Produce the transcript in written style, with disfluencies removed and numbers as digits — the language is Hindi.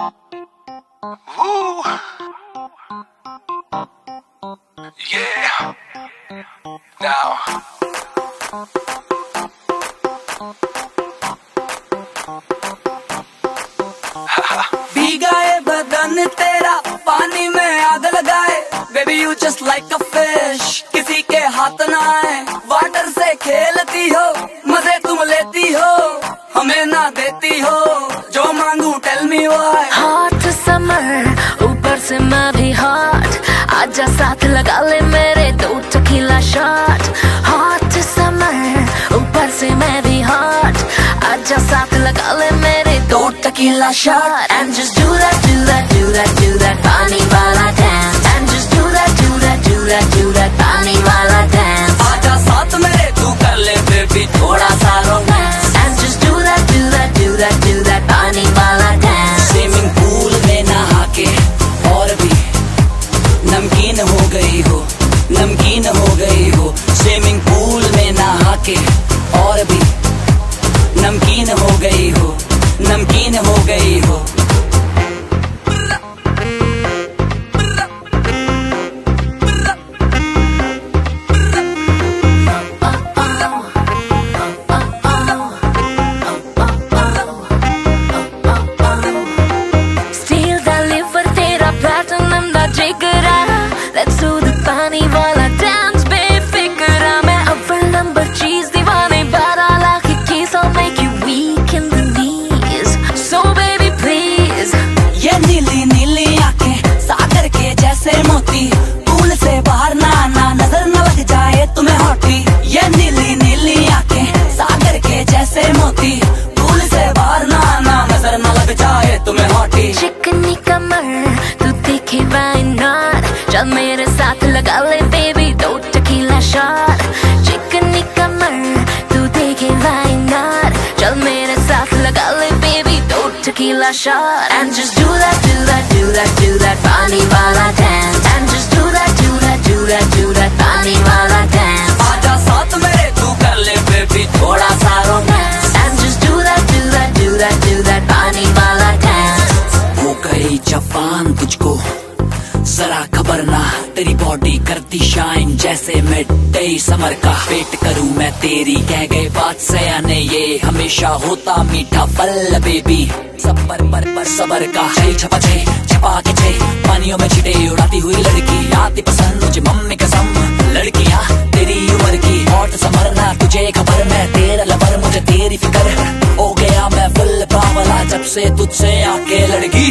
Ooh. Yeah. Now. भीगा ये बदन तेरा पानी में आग लगाए, baby you just like a fish, किसी के हाथ ना आए। वाटर से खेलती हो, मजे तुम लेती हो, हमें ना देती हो, जो मांगू tell me why. Hot summer ऊपर से मैं भी हॉट, आजा साथ लगा ले मेरे 2 टकीला शॉट। हॉट समर ऊपर से मैं भी हॉट, आजा साथ लगा ले मेरे 2 tequila shot. And just do that, do that, do that, do that पानी वाला dance। And just do that, do that, do that, do that पानी वाला dance। आजा साथ मेरे तू कर ले बेबी थोड़ा सा romance. And just do that, do that, do that, do that पानी वाला dance। स्विमिंग पूल में नहा के और भी नमकीन हो गई हो, नमकीन हो गई हो। स्विमिंग पूल में नहा के और भी नमकीन हो गई हो, नमकीन हो गई हो। Steal the liver तेरा platinum दा जिगरा, let's do the पानी वाला dance बेफिक्रा। मैं अव्वल नंबर चीज दीवाने 12 lakh keys, I'll make you weak in the knees, so baby please। ये नीली नीली आंखें सागर के जैसे मोती, पूल से बाहर ना आना नजर न लग जाए तुम्हें हॉटी। ये नीली नीली आंखें सागर के जैसे मोती, पूल से बाहर ना आना नजर न लग जाए तुम्हें हॉटी। चिकनी कमर तू दिखे why not, चल मेरे साथ लगा ले baby 2 टकीला शॉट। चिकनी कमर तू देखे why not, चल मेरे साथ लगा ले baby 2 tequila shot. And just do that, do that, do that, do that पानी वाला dance। And just do that, do that, do that, do that पानी वाला dance। आजा साथ मेरे तू कर ले बेबी थोड़ा सा romance. And just do that, do that, do that, do that पानी वाला dance। हो गई जवान तुझको जरा खबर ना, तेरी बॉडी करती शाइन जैसे मिड डे समर का। वेट करूं मैं तेरी कह गए बात सयाने, ये हमेशा होता मीठा फल बेबी। सब पर सबर का छई छपा छे छपा के छे, पानियों में छिटे उड़ाती हुई लड़की आती पसंद मुझे मम्मी कसम। लड़कियां तेरी उम्र की हॉट समर ना, तुझे खबर मैं तेरा लवर, मुझे तेरी फिक्र। हो गया मैं फुल बावला जब से तुझसे आके लड़की।